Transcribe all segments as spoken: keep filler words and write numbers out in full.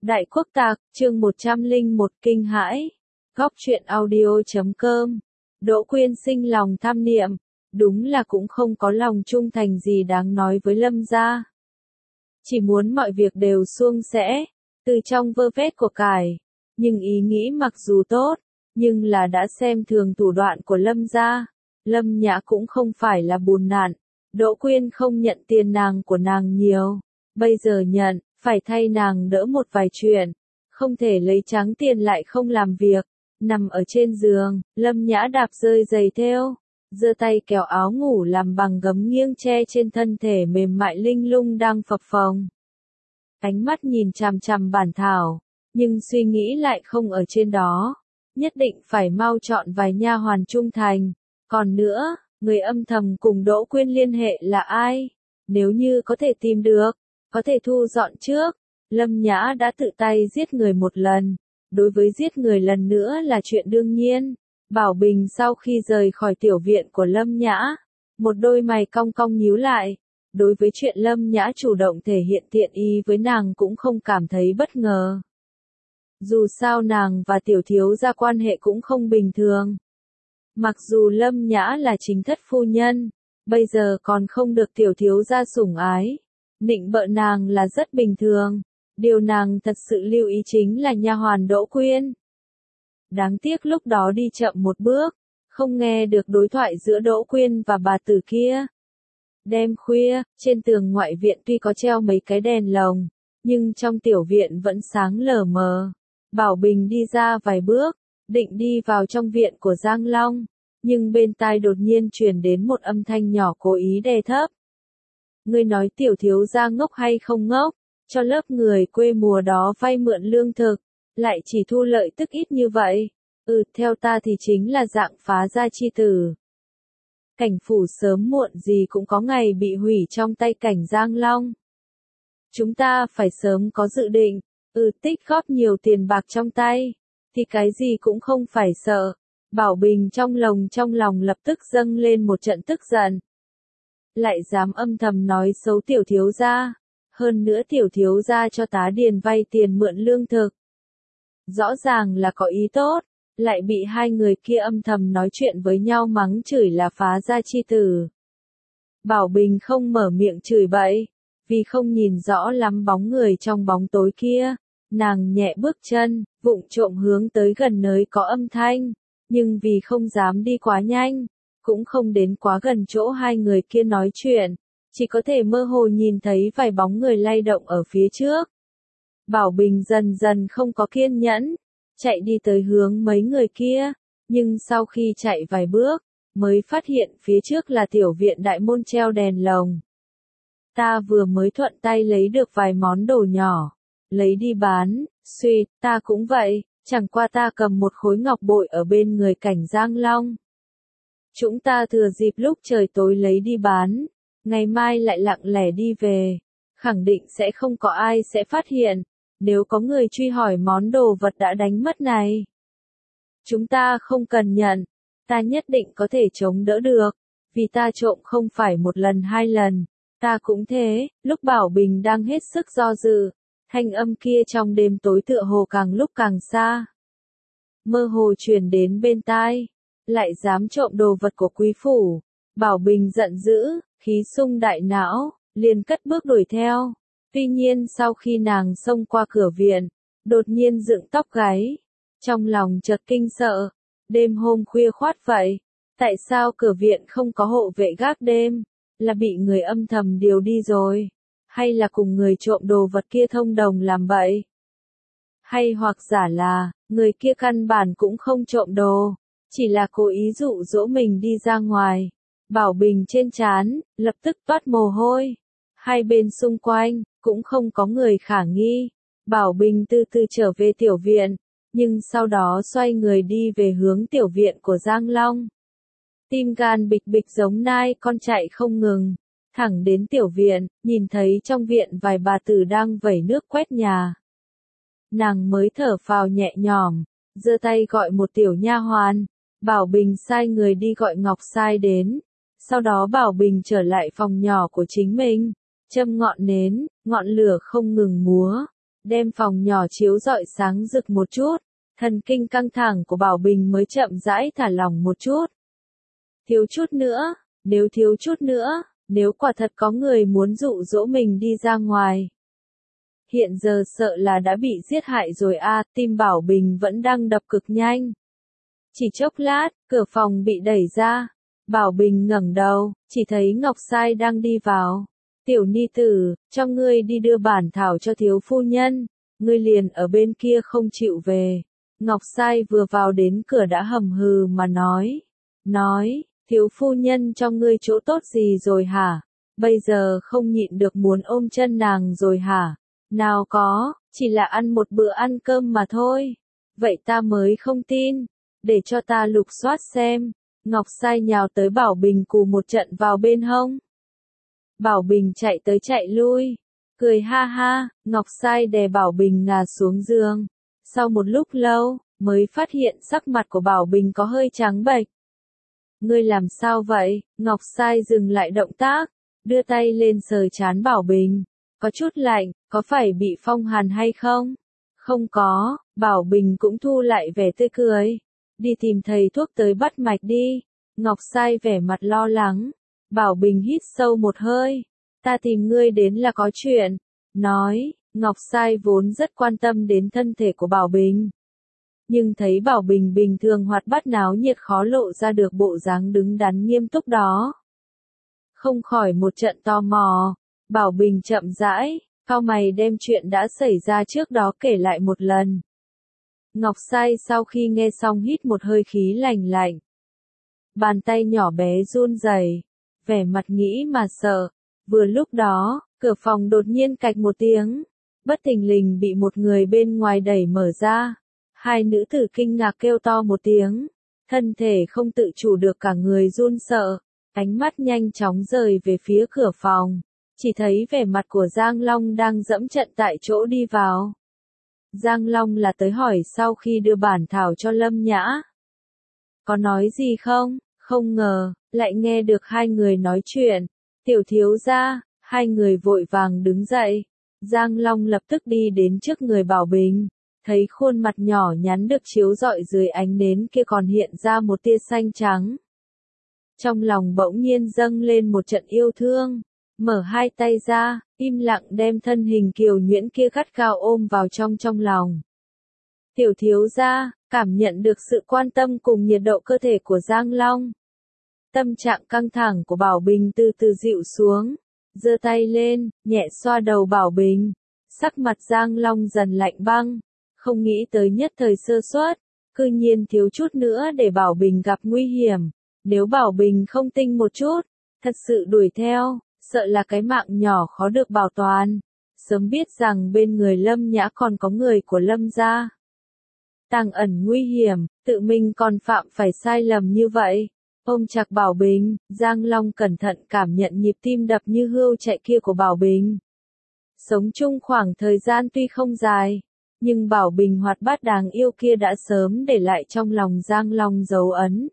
Đại Quốc Tạc, chương một trăm lẻ một kinh hãi. Góc truyện audio.com. Đỗ Quyên sinh lòng tham niệm, đúng là cũng không có lòng trung thành gì đáng nói với Lâm gia. Chỉ muốn mọi việc đều suôn sẻ, từ trong vơ vét của cải, nhưng ý nghĩ mặc dù tốt, nhưng là đã xem thường thủ đoạn của Lâm gia. Lâm Nhã cũng không phải là bùn nạn, Đỗ Quyên không nhận tiền nàng của nàng nhiều, bây giờ nhận, phải thay nàng đỡ một vài chuyện, không thể lấy trắng tiền lại không làm việc. Nằm ở trên giường, Lâm Nhã đạp rơi giày thêu, giơ tay kéo áo ngủ làm bằng gấm nghiêng che trên thân thể mềm mại linh lung đang phập phồng. Ánh mắt nhìn chằm chằm bản thảo, nhưng suy nghĩ lại không ở trên đó, nhất định phải mau chọn vài nha hoàn trung thành. Còn nữa, người âm thầm cùng Đỗ Quyên liên hệ là ai? Nếu như có thể tìm được, có thể thu dọn trước. Lâm Nhã đã tự tay giết người một lần, đối với giết người lần nữa là chuyện đương nhiên. Bảo Bình sau khi rời khỏi tiểu viện của Lâm Nhã, một đôi mày cong cong nhíu lại, đối với chuyện Lâm Nhã chủ động thể hiện thiện ý với nàng cũng không cảm thấy bất ngờ. Dù sao nàng và tiểu thiếu gia quan hệ cũng không bình thường. Mặc dù Lâm Nhã là chính thất phu nhân, bây giờ còn không được tiểu thiếu gia sủng ái, nịnh bợ nàng là rất bình thường. Điều nàng thật sự lưu ý chính là nha hoàn Đỗ Quyên. Đáng tiếc lúc đó đi chậm một bước, không nghe được đối thoại giữa Đỗ Quyên và bà tử kia. Đêm khuya, trên tường ngoại viện tuy có treo mấy cái đèn lồng, nhưng trong tiểu viện vẫn sáng lờ mờ. Bảo Bình đi ra vài bước, định đi vào trong viện của Giang Long, nhưng bên tai đột nhiên truyền đến một âm thanh nhỏ cố ý đè thấp. Ngươi nói tiểu thiếu gia ngốc hay không ngốc? Cho lớp người quê mùa đó vay mượn lương thực, lại chỉ thu lợi tức ít như vậy. Ừ, theo ta thì chính là dạng phá gia chi tử. Cảnh phủ sớm muộn gì cũng có ngày bị hủy trong tay cảnh Giang Long. Chúng ta phải sớm có dự định, ừ tích góp nhiều tiền bạc trong tay, thì cái gì cũng không phải sợ. Bảo Bình trong lòng trong lòng lập tức dâng lên một trận tức giận. Lại dám âm thầm nói xấu tiểu thiếu gia. Hơn nữa tiểu thiếu gia cho tá điền vay tiền mượn lương thực. Rõ ràng là có ý tốt, lại bị hai người kia âm thầm nói chuyện với nhau mắng chửi là phá gia chi tử. Bảo Bình không mở miệng chửi bậy, vì không nhìn rõ lắm bóng người trong bóng tối kia. Nàng nhẹ bước chân, vụng trộm hướng tới gần nơi có âm thanh, nhưng vì không dám đi quá nhanh, cũng không đến quá gần chỗ hai người kia nói chuyện. Chỉ có thể mơ hồ nhìn thấy vài bóng người lay động ở phía trước. Bảo Bình dần dần không có kiên nhẫn, chạy đi tới hướng mấy người kia, nhưng sau khi chạy vài bước, mới phát hiện phía trước là tiểu viện đại môn treo đèn lồng. Ta vừa mới thuận tay lấy được vài món đồ nhỏ, lấy đi bán, suy, ta cũng vậy, chẳng qua ta cầm một khối ngọc bội ở bên người cảnh Giang Long. Chúng ta thừa dịp lúc trời tối lấy đi bán. Ngày mai lại lặng lẽ đi về, khẳng định sẽ không có ai sẽ phát hiện, nếu có người truy hỏi món đồ vật đã đánh mất này. Chúng ta không cần nhận, ta nhất định có thể chống đỡ được, vì ta trộm không phải một lần hai lần, ta cũng thế. Lúc Bảo Bình đang hết sức do dự, thanh âm kia trong đêm tối tựa hồ càng lúc càng xa. Mơ hồ truyền đến bên tai, lại dám trộm đồ vật của quý phủ. Bảo Bình giận dữ, khí sung đại não, liền cất bước đuổi theo. Tuy nhiên sau khi nàng xông qua cửa viện, đột nhiên dựng tóc gáy, trong lòng chợt kinh sợ. Đêm hôm khuya khoắt vậy, tại sao cửa viện không có hộ vệ gác đêm? Là bị người âm thầm điều đi rồi? Hay là cùng người trộm đồ vật kia thông đồng làm bậy? Hay hoặc giả là, người kia căn bản cũng không trộm đồ, chỉ là cố ý dụ dỗ mình đi ra ngoài. Bảo Bình trên trán, lập tức toát mồ hôi. Hai bên xung quanh, cũng không có người khả nghi. Bảo Bình từ từ trở về tiểu viện, nhưng sau đó xoay người đi về hướng tiểu viện của Giang Long. Tim gan bịch bịch giống nai con chạy không ngừng. Thẳng đến tiểu viện, nhìn thấy trong viện vài bà tử đang vẩy nước quét nhà. Nàng mới thở phào nhẹ nhõm, giơ tay gọi một tiểu nha hoàn. Bảo Bình sai người đi gọi Ngọc Sai đến. Sau đó Bảo Bình trở lại phòng nhỏ của chính mình, châm ngọn nến, ngọn lửa không ngừng múa. đem phòng nhỏ chiếu rọi sáng rực một chút, thần kinh căng thẳng của Bảo Bình mới chậm rãi thả lỏng một chút. Thiếu chút nữa, nếu thiếu chút nữa, nếu quả thật có người muốn dụ dỗ mình đi ra ngoài. Hiện giờ sợ là đã bị giết hại rồi a, à, tim Bảo Bình vẫn đang đập cực nhanh. Chỉ chốc lát, cửa phòng bị đẩy ra. Bảo Bình ngẩng đầu, chỉ thấy Ngọc Sai đang đi vào. Tiểu ni tử, cho ngươi đi đưa bản thảo cho thiếu phu nhân, ngươi liền ở bên kia không chịu về. Ngọc Sai vừa vào đến cửa đã hầm hừ mà nói. Nói, thiếu phu nhân cho ngươi chỗ tốt gì rồi hả? Bây giờ không nhịn được muốn ôm chân nàng rồi hả? Nào có, chỉ là ăn một bữa ăn cơm mà thôi. Vậy ta mới không tin. Để cho ta lục soát xem. Ngọc Sai nhào tới Bảo Bình cù một trận vào bên hông. Bảo Bình chạy tới chạy lui. Cười ha ha, Ngọc Sai đè Bảo Bình ngả xuống giường. Sau một lúc lâu, mới phát hiện sắc mặt của Bảo Bình có hơi trắng bệch. Ngươi làm sao vậy? Ngọc Sai dừng lại động tác, đưa tay lên sờ trán Bảo Bình. Có chút lạnh, có phải bị phong hàn hay không? Không có, Bảo Bình cũng thu lại vẻ tươi cười. Đi tìm thầy thuốc tới bắt mạch đi. Ngọc Sai vẻ mặt lo lắng. Bảo Bình hít sâu một hơi. Ta tìm ngươi đến là có chuyện. Nói, Ngọc Sai vốn rất quan tâm đến thân thể của Bảo Bình. Nhưng thấy Bảo Bình bình thường hoạt bát náo nhiệt khó lộ ra được bộ dáng đứng đắn nghiêm túc đó. Không khỏi một trận tò mò. Bảo Bình chậm rãi, cau mày đem chuyện đã xảy ra trước đó kể lại một lần. Ngọc Sai sau khi nghe xong hít một hơi khí lạnh lạnh. Bàn tay nhỏ bé run rẩy, vẻ mặt nghĩ mà sợ. Vừa lúc đó, cửa phòng đột nhiên cạch một tiếng. Bất thình lình bị một người bên ngoài đẩy mở ra. Hai nữ tử kinh ngạc kêu to một tiếng. Thân thể không tự chủ được cả người run sợ. Ánh mắt nhanh chóng rời về phía cửa phòng. Chỉ thấy vẻ mặt của Giang Long đang dẫm trận tại chỗ đi vào. Giang Long là tới hỏi sau khi đưa bản thảo cho Lâm Nhã. Có nói gì không? Không ngờ, lại nghe được hai người nói chuyện. Tiểu thiếu gia, hai người vội vàng đứng dậy. Giang Long lập tức đi đến trước người Bảo Bình. Thấy khuôn mặt nhỏ nhắn được chiếu rọi dưới ánh nến kia còn hiện ra một tia xanh trắng. Trong lòng bỗng nhiên dâng lên một trận yêu thương. Mở hai tay ra, im lặng đem thân hình kiều nhuyễn kia gắt gao ôm vào trong trong lòng. Tiểu thiếu gia, cảm nhận được sự quan tâm cùng nhiệt độ cơ thể của Giang Long. Tâm trạng căng thẳng của Bảo Bình từ từ dịu xuống. Giơ tay lên, nhẹ xoa đầu Bảo Bình. Sắc mặt Giang Long dần lạnh băng. Không nghĩ tới nhất thời sơ suất, cư nhiên thiếu chút nữa để Bảo Bình gặp nguy hiểm. Nếu Bảo Bình không tinh một chút, thật sự đuổi theo, sợ là cái mạng nhỏ khó được bảo toàn. Sớm biết rằng bên người Lâm Nhã còn có người của Lâm gia. Tàng ẩn nguy hiểm, tự mình còn phạm phải sai lầm như vậy. Ôm chặt Bảo Bình, Giang Long cẩn thận cảm nhận nhịp tim đập như hươu chạy kia của Bảo Bình. Sống chung khoảng thời gian tuy không dài, nhưng Bảo Bình hoạt bát đáng yêu kia đã sớm để lại trong lòng Giang Long dấu ấn.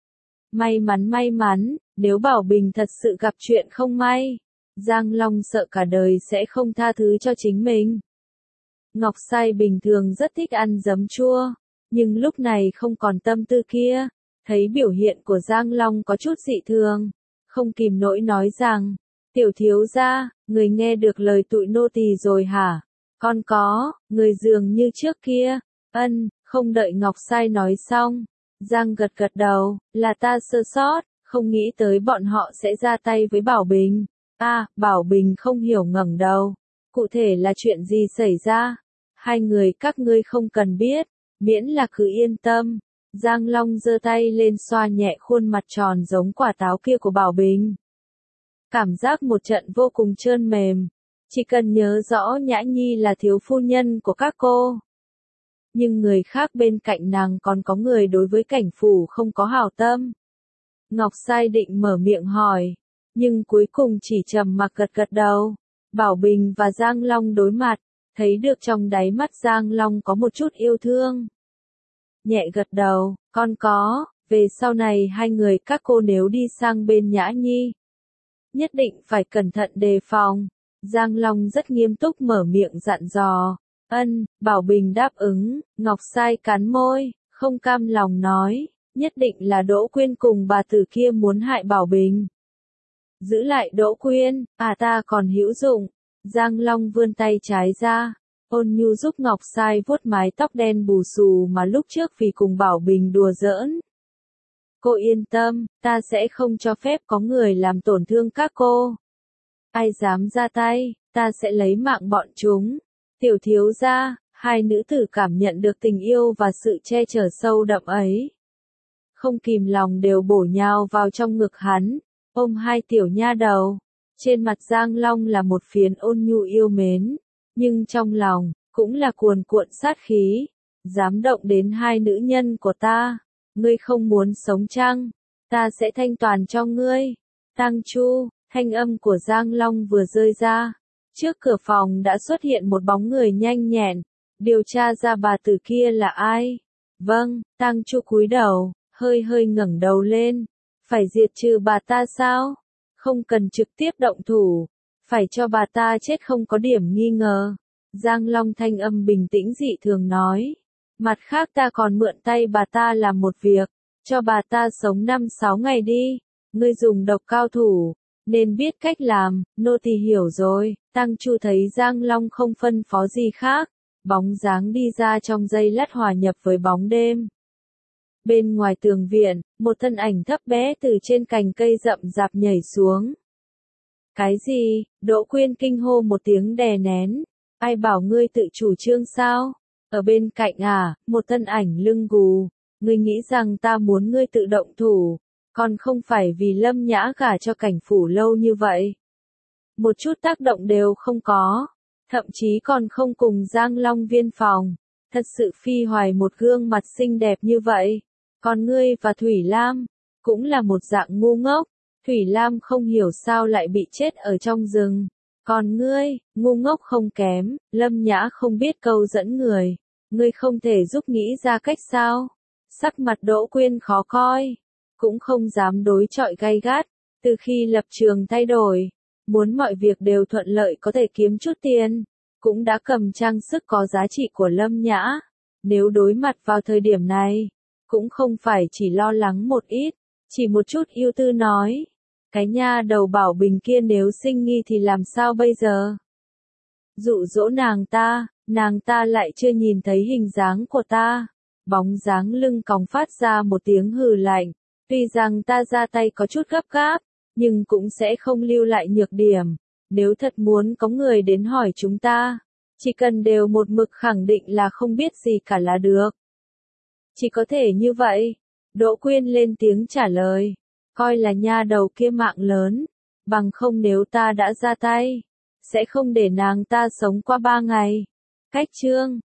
May mắn may mắn, nếu Bảo Bình thật sự gặp chuyện không may, Giang Long sợ cả đời sẽ không tha thứ cho chính mình. Ngọc Sai bình thường rất thích ăn giấm chua, nhưng lúc này không còn tâm tư kia, thấy biểu hiện của Giang Long có chút dị thường, không kìm nổi nói rằng, tiểu thiếu gia, người nghe được lời tụi nô tỳ rồi hả? Con có, người dường như trước kia, ân, không đợi Ngọc Sai nói xong. Giang gật gật đầu, là ta sơ sót, không nghĩ tới bọn họ sẽ ra tay với Bảo Bình. A, à, Bảo Bình không hiểu ngẩng đầu. Cụ thể là chuyện gì xảy ra? Hai người các ngươi không cần biết, miễn là cứ yên tâm. Giang Long giơ tay lên xoa nhẹ khuôn mặt tròn giống quả táo kia của Bảo Bình. Cảm giác một trận vô cùng trơn mềm. Chỉ cần nhớ rõ Nhã Nhi là thiếu phu nhân của các cô. Nhưng người khác bên cạnh nàng còn có người đối với cảnh phủ không có hảo tâm. Ngọc Sai định mở miệng hỏi, nhưng cuối cùng chỉ trầm mặc gật gật đầu. Bảo Bình và Giang Long đối mặt, thấy được trong đáy mắt Giang Long có một chút yêu thương. Nhẹ gật đầu, con có, về sau này hai người các cô nếu đi sang bên Nhã Nhi, nhất định phải cẩn thận đề phòng. Giang Long rất nghiêm túc mở miệng dặn dò. Ân, Bảo Bình đáp ứng, Ngọc Sai cắn môi, không cam lòng nói, nhất định là Đỗ Quyên cùng bà tử kia muốn hại Bảo Bình. Giữ lại Đỗ Quyên, à ta còn hữu dụng. Giang Long vươn tay trái ra, ôn nhu giúp Ngọc Sai vuốt mái tóc đen bù xù mà lúc trước vì cùng Bảo Bình đùa giỡn. Cô yên tâm, ta sẽ không cho phép có người làm tổn thương các cô. Ai dám ra tay, ta sẽ lấy mạng bọn chúng. Tiểu thiếu gia, hai nữ tử cảm nhận được tình yêu và sự che chở sâu đậm ấy. Không kìm lòng đều bổ nhào vào trong ngực hắn, ôm hai tiểu nha đầu. Trên mặt Giang Long là một phiến ôn nhu yêu mến, nhưng trong lòng, cũng là cuồn cuộn sát khí. Dám động đến hai nữ nhân của ta, ngươi không muốn sống chăng? Ta sẽ thanh toàn cho ngươi. Tang Chu, thanh âm của Giang Long vừa rơi ra. Trước cửa phòng đã xuất hiện một bóng người nhanh nhẹn, điều tra ra bà tử kia là ai. Vâng, Tang Chu cúi đầu, hơi hơi ngẩng đầu lên. Phải diệt trừ bà ta sao? Không cần trực tiếp động thủ, phải cho bà ta chết không có điểm nghi ngờ. Giang Long thanh âm bình tĩnh dị thường nói. Mặt khác ta còn mượn tay bà ta làm một việc, cho bà ta sống năm sáu ngày đi. Ngươi dùng độc cao thủ, nên biết cách làm, nô tỳ hiểu rồi. Tang Chu thấy Giang Long không phân phó gì khác, bóng dáng đi ra trong giây lát hòa nhập với bóng đêm. Bên ngoài tường viện, một thân ảnh thấp bé từ trên cành cây rậm rạp nhảy xuống. Cái gì? Đỗ Quyên kinh hô một tiếng đè nén. Ai bảo ngươi tự chủ trương sao? Ở bên cạnh à, một thân ảnh lưng gù. Ngươi nghĩ rằng ta muốn ngươi tự động thủ, còn không phải vì Lâm Nhã gả cho Cảnh phủ lâu như vậy. Một chút tác động đều không có, thậm chí còn không cùng Giang Long viên phòng. Thật sự phi hoài một gương mặt xinh đẹp như vậy. Còn ngươi và Thủy Lam, cũng là một dạng ngu ngốc. Thủy Lam không hiểu sao lại bị chết ở trong rừng. Còn ngươi, ngu ngốc không kém, Lâm Nhã không biết câu dẫn người. Ngươi không thể giúp nghĩ ra cách sao? Sắc mặt Đỗ Quyên khó coi, cũng không dám đối chọi gay gắt. Từ khi lập trường thay đổi, muốn mọi việc đều thuận lợi có thể kiếm chút tiền, cũng đã cầm trang sức có giá trị của Lâm Nhã. Nếu đối mặt vào thời điểm này, cũng không phải chỉ lo lắng một ít, chỉ một chút ưu tư nói. Cái nha đầu Bảo Bình kia nếu sinh nghi thì làm sao bây giờ? Dụ dỗ nàng ta, nàng ta lại chưa nhìn thấy hình dáng của ta. Bóng dáng lưng còng phát ra một tiếng hừ lạnh. Tuy rằng ta ra tay có chút gấp gáp, nhưng cũng sẽ không lưu lại nhược điểm. Nếu thật muốn có người đến hỏi chúng ta, chỉ cần đều một mực khẳng định là không biết gì cả là được. Chỉ có thể như vậy. Đỗ Quyên lên tiếng trả lời. Coi là nha đầu kia mạng lớn. Bằng không nếu ta đã ra tay, sẽ không để nàng ta sống qua ba ngày. Cách chương